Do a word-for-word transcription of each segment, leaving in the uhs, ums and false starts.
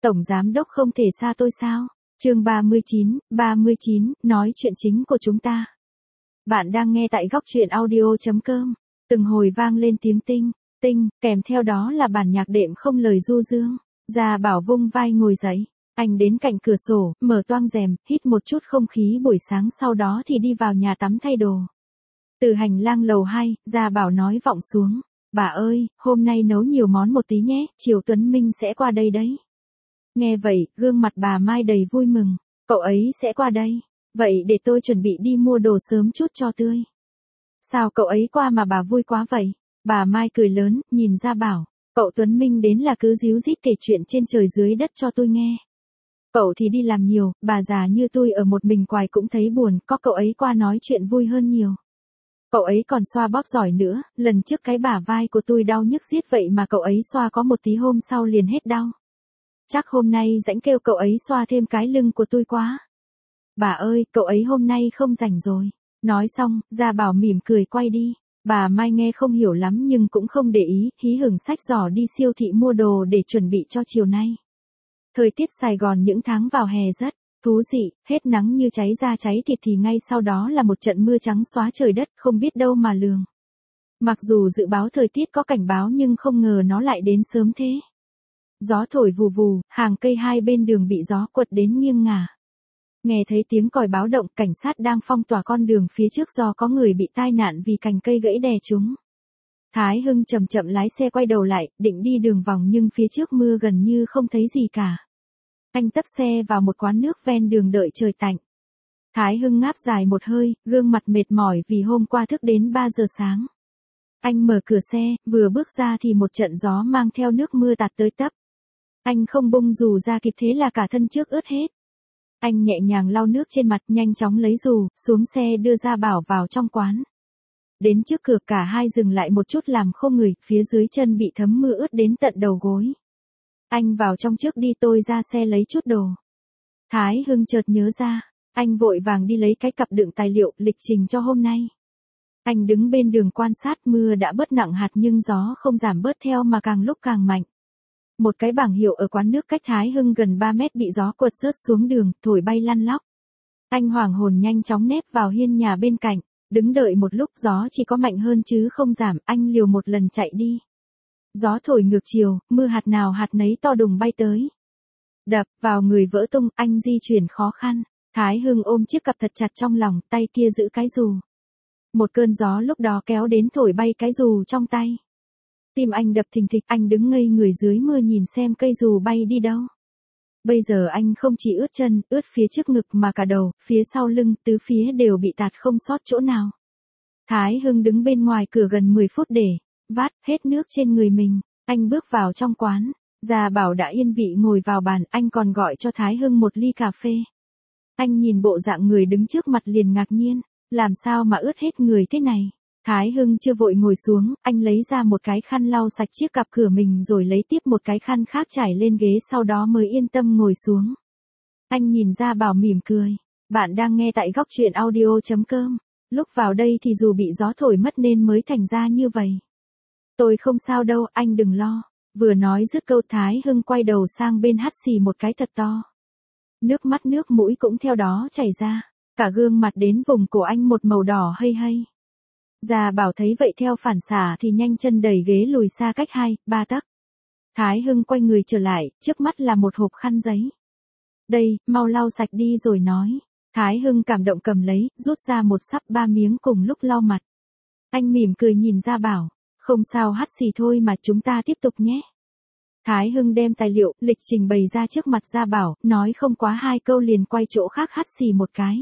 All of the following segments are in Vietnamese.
Tổng giám đốc không thể xa tôi sao? Chương ba mươi chín, ba mươi chín, nói chuyện chính của chúng ta. Bạn đang nghe tại góc truyện audio chấm com. Từng hồi vang lên tiếng tinh, tinh, kèm theo đó là bản nhạc đệm không lời du dương. Gia Bảo vung vai ngồi dậy, anh đến cạnh cửa sổ, mở toang rèm, hít một chút không khí buổi sáng, sau đó thì đi vào nhà tắm thay đồ. Từ hành lang lầu hai, Gia Bảo nói vọng xuống, bà ơi, hôm nay nấu nhiều món một tí nhé, chiều Tuấn Minh sẽ qua đây đấy. Nghe vậy, gương mặt bà Mai đầy vui mừng, cậu ấy sẽ qua đây, vậy để tôi chuẩn bị đi mua đồ sớm chút cho tươi. Sao cậu ấy qua mà bà vui quá vậy? Bà Mai cười lớn, nhìn Gia Bảo, cậu Tuấn Minh đến là cứ díu dít kể chuyện trên trời dưới đất cho tôi nghe. Cậu thì đi làm nhiều, bà già như tôi ở một mình quài cũng thấy buồn, có cậu ấy qua nói chuyện vui hơn nhiều. Cậu ấy còn xoa bóp giỏi nữa, lần trước cái bả vai của tôi đau nhức giết vậy mà cậu ấy xoa có một tí hôm sau liền hết đau. Chắc hôm nay rãnh kêu cậu ấy xoa thêm cái lưng của tôi quá. Bà ơi, cậu ấy hôm nay không rảnh rồi. Nói xong, Gia Bảo mỉm cười quay đi. Bà Mai nghe không hiểu lắm nhưng cũng không để ý, hí hửng xách giỏ đi siêu thị mua đồ để chuẩn bị cho chiều nay. Thời tiết Sài Gòn những tháng vào hè rất thú vị, hết nắng như cháy da cháy thịt thì ngay sau đó là một trận mưa trắng xóa trời đất, không biết đâu mà lường. Mặc dù dự báo thời tiết có cảnh báo nhưng không ngờ nó lại đến sớm thế. Gió thổi vù vù, hàng cây hai bên đường bị gió quật đến nghiêng ngả. Nghe thấy tiếng còi báo động, cảnh sát đang phong tỏa con đường phía trước do có người bị tai nạn vì cành cây gãy đè chúng. Thái Hưng chậm chậm lái xe quay đầu lại, định đi đường vòng nhưng phía trước mưa gần như không thấy gì cả. Anh tấp xe vào một quán nước ven đường đợi trời tạnh. Thái Hưng ngáp dài một hơi, gương mặt mệt mỏi vì hôm qua thức đến ba giờ sáng. Anh mở cửa xe, vừa bước ra thì một trận gió mang theo nước mưa tạt tới tấp. Anh không bung dù ra kịp thế là cả thân trước ướt hết. Anh nhẹ nhàng lau nước trên mặt, nhanh chóng lấy dù, xuống xe đưa Gia Bảo vào trong quán. Đến trước cửa cả hai dừng lại một chút làm khô người, phía dưới chân bị thấm mưa ướt đến tận đầu gối. Anh vào trong trước đi, tôi ra xe lấy chút đồ. Thái Hưng chợt nhớ ra, anh vội vàng đi lấy cái cặp đựng tài liệu, lịch trình cho hôm nay. Anh đứng bên đường quan sát, mưa đã bớt nặng hạt nhưng gió không giảm bớt theo mà càng lúc càng mạnh. Một cái bảng hiệu ở quán nước cách Thái Hưng gần ba mét bị gió quật rớt xuống đường, thổi bay lăn lóc. Anh hoảng hồn nhanh chóng nép vào hiên nhà bên cạnh, đứng đợi một lúc, gió chỉ có mạnh hơn chứ không giảm, anh liều một lần chạy đi. Gió thổi ngược chiều, mưa hạt nào hạt nấy to đùng bay tới. Đập vào người vỡ tung, anh di chuyển khó khăn. Thái Hưng ôm chiếc cặp thật chặt trong lòng, tay kia giữ cái dù. Một cơn gió lúc đó kéo đến thổi bay cái dù trong tay. Tim anh đập thình thịch, anh đứng ngây người dưới mưa nhìn xem cây dù bay đi đâu. Bây giờ anh không chỉ ướt chân, ướt phía trước ngực mà cả đầu, phía sau lưng, tứ phía đều bị tạt không sót chỗ nào. Thái Hưng đứng bên ngoài cửa gần mười phút để vát hết nước trên người mình. Anh bước vào trong quán, Gia Bảo đã yên vị ngồi vào bàn, anh còn gọi cho Thái Hưng một ly cà phê. Anh nhìn bộ dạng người đứng trước mặt liền ngạc nhiên, làm sao mà ướt hết người thế này. Thái Hưng chưa vội ngồi xuống, anh lấy ra một cái khăn lau sạch chiếc cặp cửa mình rồi lấy tiếp một cái khăn khác trải lên ghế, sau đó mới yên tâm ngồi xuống. Anh nhìn Gia Bảo mỉm cười. Bạn đang nghe tại góc truyện audio chấm com. Lúc vào đây thì dù bị gió thổi mất nên mới thành ra như vậy. Tôi không sao đâu, anh đừng lo. Vừa nói dứt câu Thái Hưng quay đầu sang bên hắt xì một cái thật to. Nước mắt nước mũi cũng theo đó chảy ra. Cả gương mặt đến vùng cổ anh một màu đỏ hây hây. Gia Bảo thấy vậy theo phản xạ thì nhanh chân đẩy ghế lùi xa cách hai, ba tấc. Thái Hưng quay người trở lại, trước mắt là một hộp khăn giấy. Đây, mau lau sạch đi rồi nói. Thái Hưng cảm động cầm lấy, rút ra một sắp ba miếng cùng lúc lau mặt. Anh mỉm cười nhìn Gia Bảo, không sao, hắt xì thôi mà, chúng ta tiếp tục nhé. Thái Hưng đem tài liệu, lịch trình bày ra trước mặt Gia Bảo, nói không quá hai câu liền quay chỗ khác hắt xì một cái.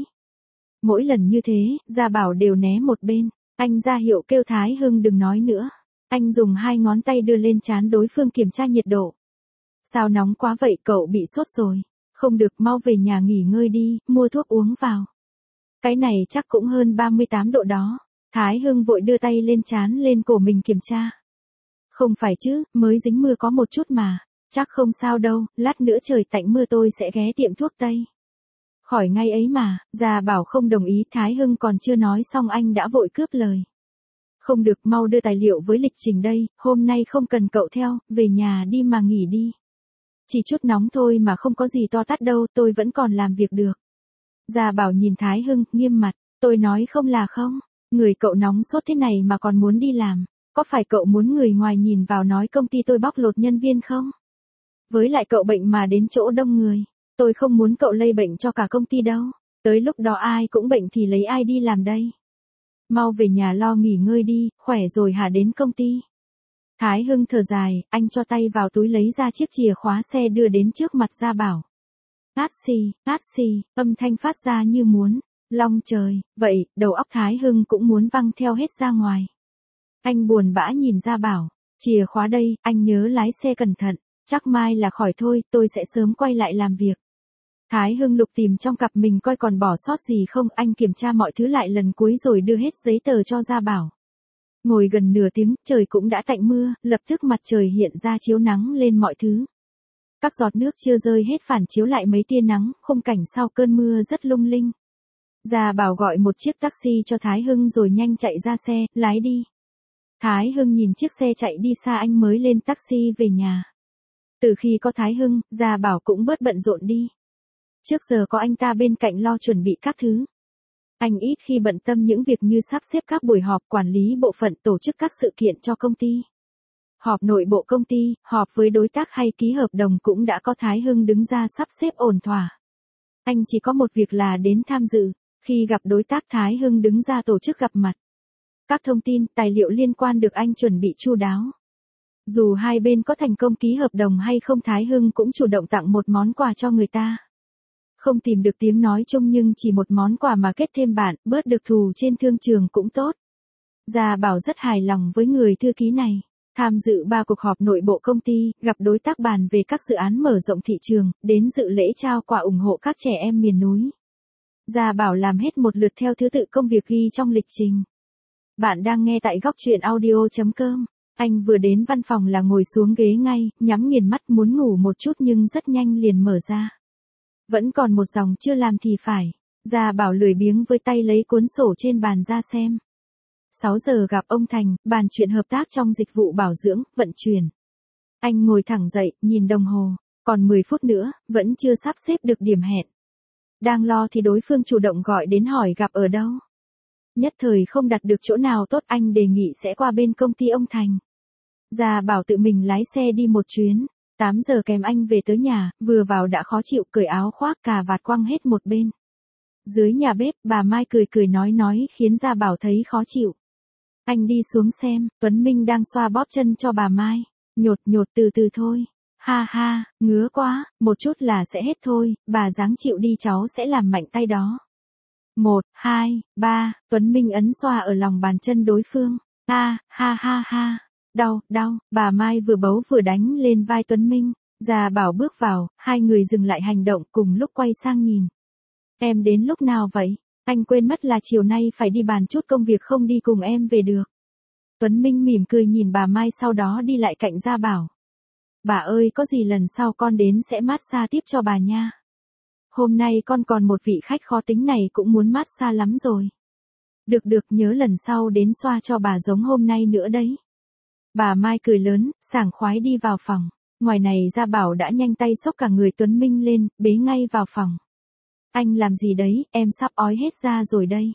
Mỗi lần như thế, Gia Bảo đều né một bên. Anh ra hiệu kêu Thái Hưng đừng nói nữa. Anh dùng hai ngón tay đưa lên trán đối phương kiểm tra nhiệt độ. Sao nóng quá vậy, cậu bị sốt rồi. Không được, mau về nhà nghỉ ngơi đi, mua thuốc uống vào. Cái này chắc cũng hơn ba mươi tám độ đó. Thái Hưng vội đưa tay lên trán lên cổ mình kiểm tra. Không phải chứ, mới dính mưa có một chút mà. Chắc không sao đâu, lát nữa trời tạnh mưa tôi sẽ ghé tiệm thuốc Tây. Khỏi ngay ấy mà. Gia Bảo không đồng ý, Thái Hưng còn chưa nói xong anh đã vội cướp lời. Không được, mau đưa tài liệu với lịch trình đây, hôm nay không cần cậu theo, về nhà đi mà nghỉ đi. Chỉ chút nóng thôi mà không có gì to tát đâu, tôi vẫn còn làm việc được. Gia Bảo nhìn Thái Hưng, nghiêm mặt, tôi nói không là không, người cậu nóng sốt thế này mà còn muốn đi làm, có phải cậu muốn người ngoài nhìn vào nói công ty tôi bóc lột nhân viên không? Với lại cậu bệnh mà đến chỗ đông người, tôi không muốn cậu lây bệnh cho cả công ty đâu, tới lúc đó ai cũng bệnh thì lấy ai đi làm đây. Mau về nhà lo nghỉ ngơi đi, khỏe rồi hả đến công ty. Thái Hưng thở dài, anh cho tay vào túi lấy ra chiếc chìa khóa xe đưa đến trước mặt Gia Bảo. Ngát xì, ngát xì, âm thanh phát ra như muốn, long trời, vậy, đầu óc Thái Hưng cũng muốn văng theo hết ra ngoài. Anh buồn bã nhìn Gia Bảo, chìa khóa đây, anh nhớ lái xe cẩn thận, chắc mai là khỏi thôi, tôi sẽ sớm quay lại làm việc. Thái Hưng lục tìm trong cặp mình coi còn bỏ sót gì không, anh kiểm tra mọi thứ lại lần cuối rồi đưa hết giấy tờ cho Gia Bảo. Ngồi gần nửa tiếng, trời cũng đã tạnh mưa, lập tức mặt trời hiện ra chiếu nắng lên mọi thứ. Các giọt nước chưa rơi hết phản chiếu lại mấy tia nắng, khung cảnh sau cơn mưa rất lung linh. Gia Bảo gọi một chiếc taxi cho Thái Hưng rồi nhanh chạy ra xe, lái đi. Thái Hưng nhìn chiếc xe chạy đi xa anh mới lên taxi về nhà. Từ khi có Thái Hưng, Gia Bảo cũng bớt bận rộn đi. Trước giờ có anh ta bên cạnh lo chuẩn bị các thứ. Anh ít khi bận tâm những việc như sắp xếp các buổi họp, quản lý bộ phận, tổ chức các sự kiện cho công ty. Họp nội bộ công ty, họp với đối tác hay ký hợp đồng cũng đã có Thái Hưng đứng ra sắp xếp ổn thỏa. Anh chỉ có một việc là đến tham dự, khi gặp đối tác Thái Hưng đứng ra tổ chức gặp mặt. Các thông tin, tài liệu liên quan được anh chuẩn bị chu đáo. Dù hai bên có thành công ký hợp đồng hay không, Thái Hưng cũng chủ động tặng một món quà cho người ta. Không tìm được tiếng nói chung nhưng chỉ một món quà mà kết thêm bạn, bớt được thù trên thương trường cũng tốt. Gia Bảo rất hài lòng với người thư ký này. Tham dự ba cuộc họp nội bộ công ty, gặp đối tác bàn về các dự án mở rộng thị trường, đến dự lễ trao quà ủng hộ các trẻ em miền núi. Gia Bảo làm hết một lượt theo thứ tự công việc ghi trong lịch trình. Bạn đang nghe tại góc truyện audio chấm com. Anh vừa đến văn phòng là ngồi xuống ghế ngay, nhắm nghiền mắt muốn ngủ một chút nhưng rất nhanh liền mở ra. Vẫn còn một dòng chưa làm thì phải. Gia Bảo lười biếng với tay lấy cuốn sổ trên bàn ra xem. sáu giờ gặp ông Thành, bàn chuyện hợp tác trong dịch vụ bảo dưỡng, vận chuyển. Anh ngồi thẳng dậy, nhìn đồng hồ, còn mười phút nữa, vẫn chưa sắp xếp được điểm hẹn. Đang lo thì đối phương chủ động gọi đến hỏi gặp ở đâu. Nhất thời không đặt được chỗ nào tốt, anh đề nghị sẽ qua bên công ty ông Thành. Gia Bảo tự mình lái xe đi một chuyến. tám giờ kèm anh về tới nhà, vừa vào đã khó chịu, cởi áo khoác cà vạt quăng hết một bên. Dưới nhà bếp, bà Mai cười cười nói nói khiến Gia Bảo thấy khó chịu. Anh đi xuống xem, Tuấn Minh đang xoa bóp chân cho bà Mai. Nhột nhột từ từ thôi. Ha ha, ngứa quá, một chút là sẽ hết thôi, bà ráng chịu đi, cháu sẽ làm mạnh tay đó. Một, hai, ba, Tuấn Minh ấn xoa ở lòng bàn chân đối phương. Ha, ha ha ha. Đau, đau, bà Mai vừa bấu vừa đánh lên vai Tuấn Minh. Gia Bảo bước vào, hai người dừng lại hành động cùng lúc quay sang nhìn. Em đến lúc nào vậy? Anh quên mất là chiều nay phải đi bàn chút công việc, không đi cùng em về được. Tuấn Minh mỉm cười nhìn bà Mai sau đó đi lại cạnh Gia Bảo. Bà ơi, có gì lần sau con đến sẽ massage tiếp cho bà nha. Hôm nay con còn một vị khách khó tính này cũng muốn massage lắm rồi. Được được, nhớ lần sau đến xoa cho bà giống hôm nay nữa đấy. Bà Mai cười lớn, sảng khoái đi vào phòng. Ngoài này Gia Bảo đã nhanh tay xốc cả người Tuấn Minh lên, bế ngay vào phòng. Anh làm gì đấy, em sắp ói hết ra rồi đây.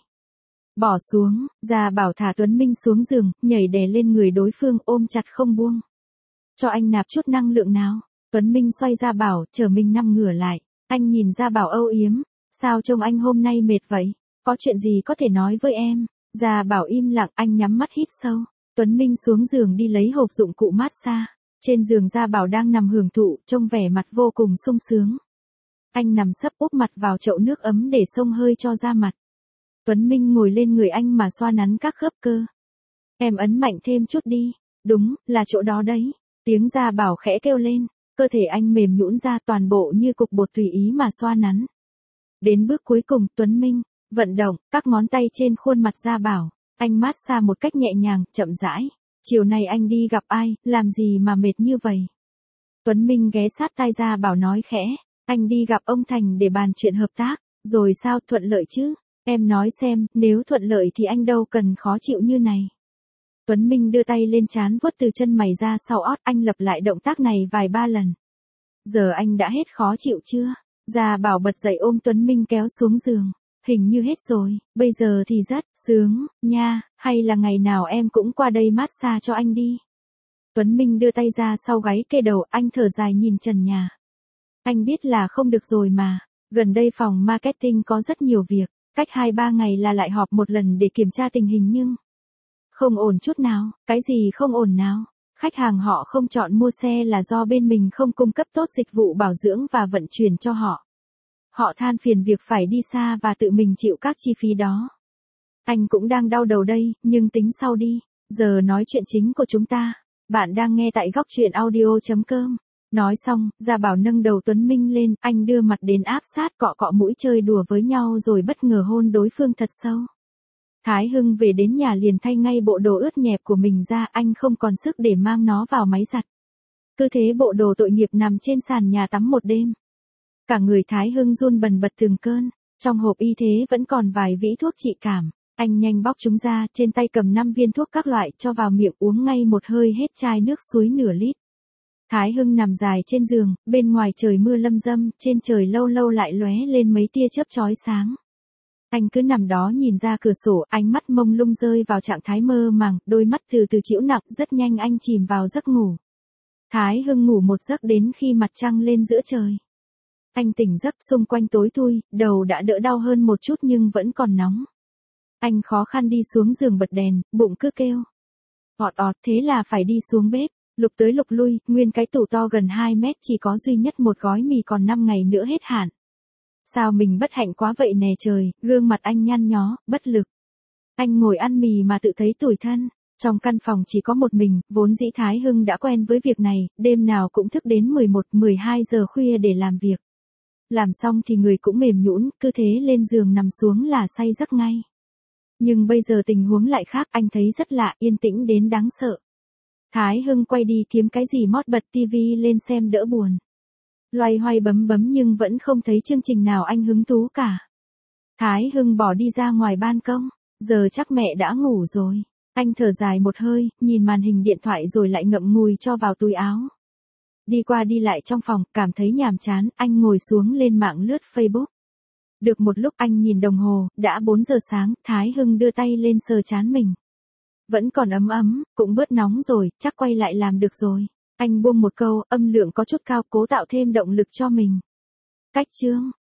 Bỏ xuống, Gia Bảo thả Tuấn Minh xuống giường, nhảy đè lên người đối phương ôm chặt không buông. Cho anh nạp chút năng lượng nào. Tuấn Minh xoay Gia Bảo, chờ mình nằm ngửa lại. Anh nhìn Gia Bảo âu yếm. Sao trông anh hôm nay mệt vậy? Có chuyện gì có thể nói với em? Gia Bảo im lặng, anh nhắm mắt hít sâu. Tuấn Minh xuống giường đi lấy hộp dụng cụ massage. Trên giường Gia Bảo đang nằm hưởng thụ, trông vẻ mặt vô cùng sung sướng. Anh nằm sấp úp mặt vào chậu nước ấm để xông hơi cho da mặt. Tuấn Minh ngồi lên người anh mà xoa nắn các khớp cơ. Em ấn mạnh thêm chút đi. Đúng, là chỗ đó đấy. Tiếng Gia Bảo khẽ kêu lên. Cơ thể anh mềm nhũn ra, toàn bộ như cục bột tùy ý mà xoa nắn. Đến bước cuối cùng, Tuấn Minh vận động các ngón tay trên khuôn mặt Gia Bảo. Anh massage một cách nhẹ nhàng, chậm rãi. Chiều nay anh đi gặp ai, làm gì mà mệt như vậy? Tuấn Minh ghé sát tai Gia Bảo nói khẽ. Anh đi gặp ông Thành để bàn chuyện hợp tác. Rồi sao, thuận lợi chứ? Em nói xem, nếu thuận lợi thì anh đâu cần khó chịu như này. Tuấn Minh đưa tay lên trán vuốt từ chân mày ra sau ót, anh lặp lại động tác này vài ba lần. Giờ anh đã hết khó chịu chưa? Gia Bảo bật dậy ôm Tuấn Minh kéo xuống giường. Hình như hết rồi, bây giờ thì rất sướng, nha, hay là ngày nào em cũng qua đây massage cho anh đi. Tuấn Minh đưa tay ra sau gáy kê đầu, anh thở dài nhìn trần nhà. Anh biết là không được rồi mà, gần đây phòng marketing có rất nhiều việc, cách hai ba ngày là lại họp một lần để kiểm tra tình hình nhưng không ổn chút nào. Cái gì không ổn nào? Khách hàng họ không chọn mua xe là do bên mình không cung cấp tốt dịch vụ bảo dưỡng và vận chuyển cho họ. Họ than phiền việc phải đi xa và tự mình chịu các chi phí đó. Anh cũng đang đau đầu đây, nhưng tính sau đi. Giờ nói chuyện chính của chúng ta. Bạn đang nghe tại góc chuyện audio chấm com. Nói xong, Gia Bảo nâng đầu Tuấn Minh lên, anh đưa mặt đến áp sát cọ cọ mũi chơi đùa với nhau rồi bất ngờ hôn đối phương thật sâu. Thái Hưng về đến nhà liền thay ngay bộ đồ ướt nhẹp của mình ra, anh không còn sức để mang nó vào máy giặt. Cứ thế bộ đồ tội nghiệp nằm trên sàn nhà tắm một đêm. Cả người Thái Hưng run bần bật từng cơn, trong hộp y tế vẫn còn vài vĩ thuốc trị cảm, anh nhanh bóc chúng ra, trên tay cầm năm viên thuốc các loại cho vào miệng uống ngay một hơi hết chai nước suối nửa lít. Thái Hưng nằm dài trên giường, bên ngoài trời mưa lâm dâm, trên trời lâu lâu lại lóe lên mấy tia chớp chói sáng. Anh cứ nằm đó nhìn ra cửa sổ, ánh mắt mông lung rơi vào trạng thái mơ màng, đôi mắt từ từ chịu nặng, rất nhanh anh chìm vào giấc ngủ. Thái Hưng ngủ một giấc đến khi mặt trăng lên giữa trời. Anh tỉnh giấc, xung quanh tối thui, đầu đã đỡ đau hơn một chút nhưng vẫn còn nóng. Anh khó khăn đi xuống giường bật đèn, bụng cứ kêu ọt ọt, thế là phải đi xuống bếp, lục tới lục lui, nguyên cái tủ to gần hai mét chỉ có duy nhất một gói mì còn năm ngày nữa hết hạn. Sao mình bất hạnh quá vậy nè trời, gương mặt anh nhăn nhó, bất lực. Anh ngồi ăn mì mà tự thấy tủi thân. Trong căn phòng chỉ có một mình, vốn dĩ Thái Hưng đã quen với việc này, đêm nào cũng thức đến mười một, mười hai giờ khuya để làm việc. Làm xong thì người cũng mềm nhũn, cứ thế lên giường nằm xuống là say giấc ngay. Nhưng bây giờ tình huống lại khác, anh thấy rất lạ, yên tĩnh đến đáng sợ. Thái Hưng quay đi kiếm cái gì mót bật tivi lên xem đỡ buồn. Loay hoay bấm bấm nhưng vẫn không thấy chương trình nào anh hứng thú cả. Thái Hưng bỏ đi ra ngoài ban công, giờ chắc mẹ đã ngủ rồi. Anh thở dài một hơi, nhìn màn hình điện thoại rồi lại ngậm ngùi cho vào túi áo. Đi qua đi lại trong phòng, cảm thấy nhàm chán, anh ngồi xuống lên mạng lướt Facebook. Được một lúc anh nhìn đồng hồ, đã bốn giờ sáng, Thái Hưng đưa tay lên sờ trán mình. Vẫn còn ấm ấm, cũng bớt nóng rồi, chắc quay lại làm được rồi. Anh buông một câu, âm lượng có chút cao, cố tạo thêm động lực cho mình. Cách chương